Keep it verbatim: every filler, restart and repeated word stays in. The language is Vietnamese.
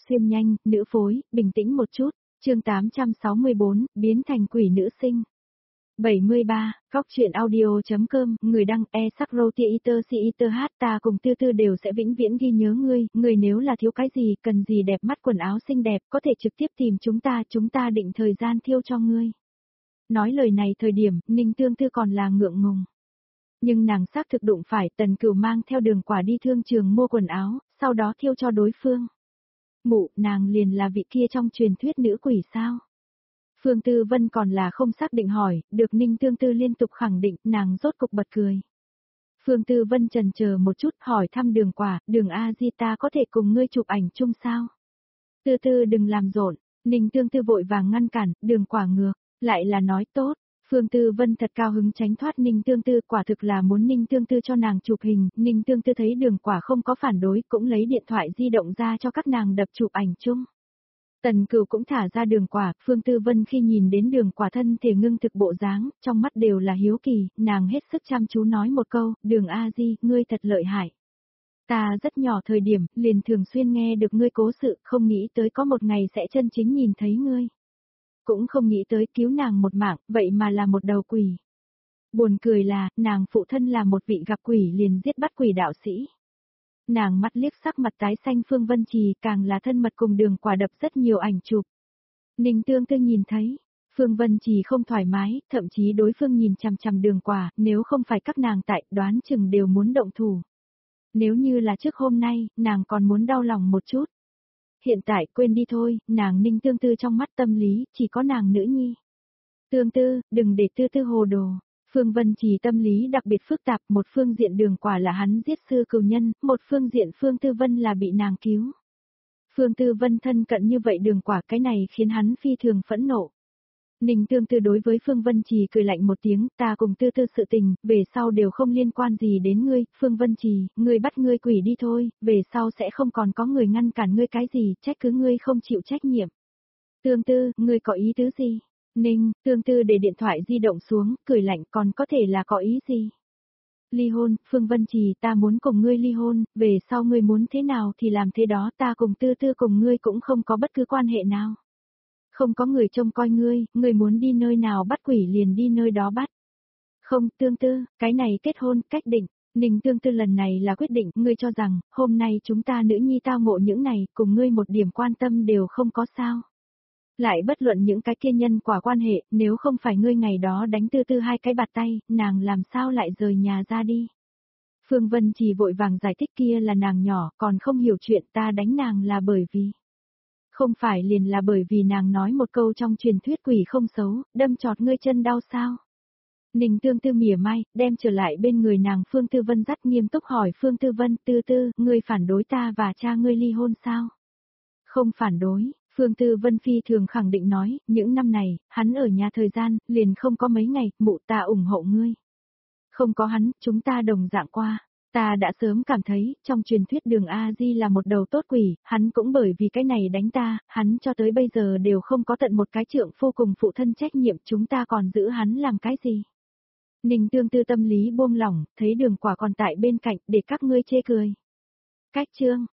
xuyên nhanh, nữ phối, bình tĩnh một chút, chương tám trăm sáu mươi bốn, biến thành quỷ nữ sinh. bảy mươi ba, góc truyện audio.com, người đăng e sắc roti iter si iter hát ta cùng tư tư đều sẽ vĩnh viễn ghi nhớ ngươi, người nếu là thiếu cái gì, cần gì đẹp mắt quần áo xinh đẹp, có thể trực tiếp tìm chúng ta, chúng ta định thời gian thiêu cho ngươi. Nói lời này thời điểm, Ninh Tương Tư còn là ngượng ngùng. Nhưng nàng xác thực đụng phải Tần Cửu mang theo Đường Quả đi thương trường mua quần áo, sau đó thiêu cho đối phương. Mụ, nàng liền là vị kia trong truyền thuyết nữ quỷ sao? Phương Tư Vân còn là không xác định hỏi, được Ninh Tương Tư liên tục khẳng định, nàng rốt cục bật cười. Phương Tư Vân chần chờ một chút hỏi thăm Đường Quả, Đường A Di ta có thể cùng ngươi chụp ảnh chung sao? Tư Tư đừng làm rộn, Ninh Tương Tư vội vàng ngăn cản, Đường Quả ngược, lại là nói tốt. Phương Tư Vân thật cao hứng tránh thoát Ninh Tương Tư, quả thực là muốn Ninh Tương Tư cho nàng chụp hình, Ninh Tương Tư thấy Đường Quả không có phản đối, cũng lấy điện thoại di động ra cho các nàng đập chụp ảnh chung. Tần Cửu cũng thả ra Đường Quả, Phương Tư Vân khi nhìn đến Đường Quả thân thể ngưng thực bộ dáng, trong mắt đều là hiếu kỳ, nàng hết sức chăm chú nói một câu, Đường A Di, ngươi thật lợi hại. Ta rất nhỏ thời điểm, liền thường xuyên nghe được ngươi cố sự, không nghĩ tới có một ngày sẽ chân chính nhìn thấy ngươi. Cũng không nghĩ tới cứu nàng một mạng, vậy mà là một đầu quỷ. Buồn cười là, nàng phụ thân là một vị gặp quỷ liền giết bắt quỷ đạo sĩ. Nàng mắt liếc sắc mặt tái xanh Phương Vân Trì càng là thân mật cùng Đường Quả đập rất nhiều ảnh chụp. Ninh Tương Tư nhìn thấy, Phương Vân Trì không thoải mái, thậm chí đối phương nhìn chằm chằm Đường Quả, nếu không phải các nàng tại, đoán chừng đều muốn động thủ. Nếu như là trước hôm nay, nàng còn muốn đau lòng một chút. Hiện tại quên đi thôi, nàng Ninh Tương Tư trong mắt tâm lý, chỉ có nàng nữ nhi. Tương Tư, đừng để Tư Tư hồ đồ. Phương Vân Trì tâm lý đặc biệt phức tạp, một phương diện Đường Quả là hắn giết sư cừu nhân, một phương diện Phương Tư Vân là bị nàng cứu. Phương Tư Vân thân cận như vậy Đường Quả, cái này khiến hắn phi thường phẫn nộ. Ninh Tương Tư đối với Phương Vân Trì cười lạnh một tiếng, ta cùng Tư Tư sự tình, về sau đều không liên quan gì đến ngươi, Phương Vân Trì, ngươi bắt ngươi quỷ đi thôi, về sau sẽ không còn có người ngăn cản ngươi cái gì, trách cứ ngươi không chịu trách nhiệm. Tương Tư, ngươi có ý tứ gì? Ninh, Tương Tư để điện thoại di động xuống, cười lạnh còn có thể là có ý gì? Ly hôn, Phương Vân Trì ta muốn cùng ngươi ly hôn, về sau ngươi muốn thế nào thì làm thế đó, ta cùng Tư Tư cùng ngươi cũng không có bất cứ quan hệ nào. Không có người trông coi ngươi, ngươi muốn đi nơi nào bắt quỷ liền đi nơi đó bắt. Không, Tương Tư, cái này kết hôn, cách định. Ninh Tương Tư lần này là quyết định, ngươi cho rằng, hôm nay chúng ta nữ nhi tao ngộ những này, cùng ngươi một điểm quan tâm đều không có sao. Lại bất luận những cái kia nhân quả quan hệ, nếu không phải ngươi ngày đó đánh Tư Tư hai cái bạt tay, nàng làm sao lại rời nhà ra đi. Phương Vân Trì vội vàng giải thích kia là nàng nhỏ, còn không hiểu chuyện ta đánh nàng là bởi vì. Không phải liền là bởi vì nàng nói một câu trong truyền thuyết quỷ không xấu, đâm chọt ngươi chân đau sao. Ninh Tương Tư mỉa mai, đem trở lại bên người nàng Phương Tư Vân dắt nghiêm túc hỏi Phương Tư Vân, Tư Tư, ngươi phản đối ta và cha ngươi ly hôn sao? Không phản đối, Phương Tư Vân phi thường khẳng định nói, những năm này, hắn ở nhà thời gian, liền không có mấy ngày, mụ ta ủng hộ ngươi. Không có hắn, chúng ta đồng dạng qua. Ta đã sớm cảm thấy, trong truyền thuyết Đường A Di là một đầu tốt quỷ, hắn cũng bởi vì cái này đánh ta, hắn cho tới bây giờ đều không có tận một cái trượng phu cùng phụ thân trách nhiệm, chúng ta còn giữ hắn làm cái gì? Ninh Tương Tư tâm lý buông lỏng, thấy Đường Quả còn tại bên cạnh, để các ngươi chê cười. Cách chương,